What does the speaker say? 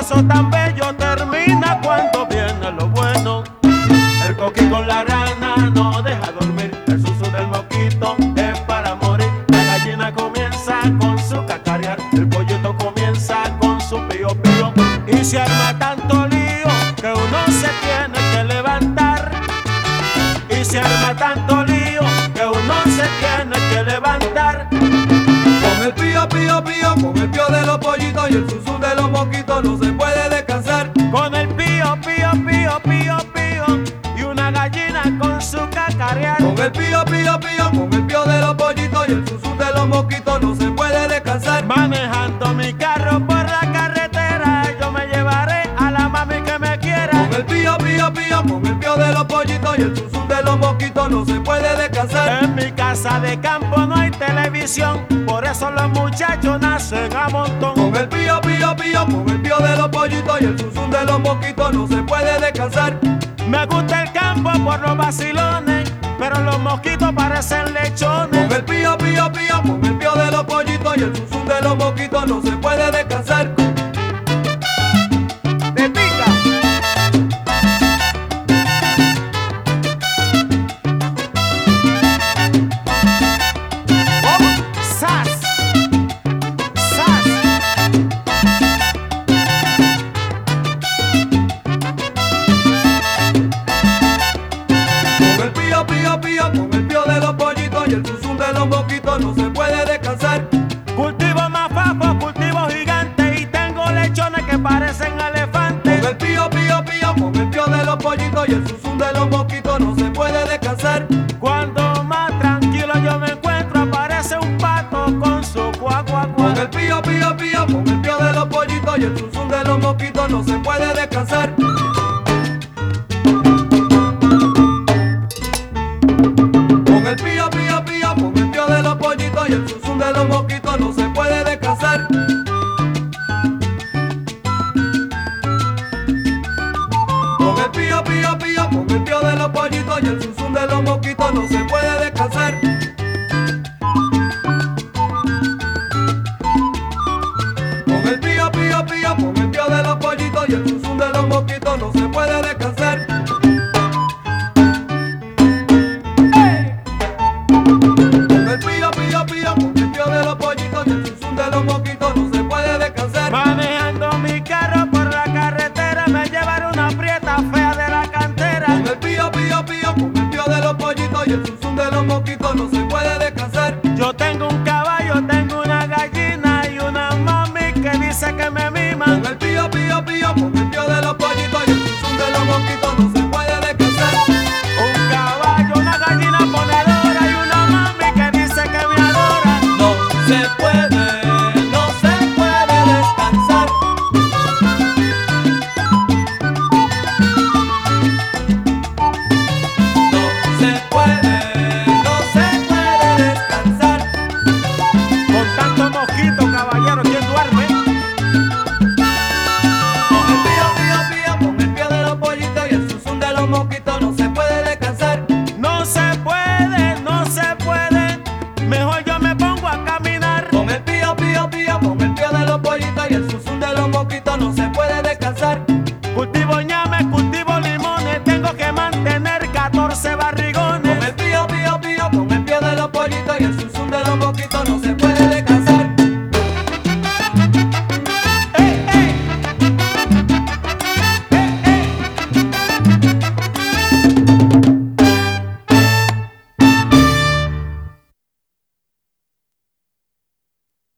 eso tan bello termina cuando viene lo bueno. El coqui con la rana no deja dormir, el susu del mosquito es para morir. La gallina comienza con su cacarear, el pollito comienza con su pío pío. Y se arma tanto lío que uno se tiene que levantar. Y se arma tanto lío que uno se tiene que levantar. Con el pío pío pío, con el pío de los pollitos y el susu de los mosquitos no se puede descansar. Con el pío pío pío pío pío y una gallina con su cacarear. Con el pío pío pío, con el pío de los pollitos y el susu de los mosquitos no se puede descansar. Manejando mi carro por la carretera, yo me llevaré a la mami que me quiera. Con el pío pío pío, con el pío de los pollitos y el susu de los mosquitos no se puede descansar. En mi casa de campo no hay televisión, por eso los muchachos nacen a montón. Con el pío pío pío, con el pío de los pollitos y el susu de los mosquitos no se puede descansar. Me gusta el campo por los vacilones, pero los mosquitos parecen lechones. Con el pío pío pío, con el pío de los pollitos y el susu de los mosquitos no se puede descansar. ¡Te pica! ¡Sas! ¡Sas! Con el pío pío pío, con el pío de los pollitos y el susu de los mosquitos no se puede descansar. Cultivo mafafo, cultivo gigante y tengo lechones que parecen elefantes. Con el pío pío pío, con el pío de los pollitos y el susu de los mosquitos no se puede descansar. Cuando más tranquilo yo me encuentro, aparece un pato con su cuac cuac Con cuac. el pío pío pío, con el pío de los pollitos y el susu de los mosquitos no se puede descansar. Con el pío pío pío, con el pío de los pollitos y el susu de los mosquitos no se puede descansar. Con el pío pío pío, con el pío de los pollitos y el susu de los mosquitos no se puede descansar. Con el pío pío pío, con el pío de los pollitos y el susu de los mosquitos no se puede descansar.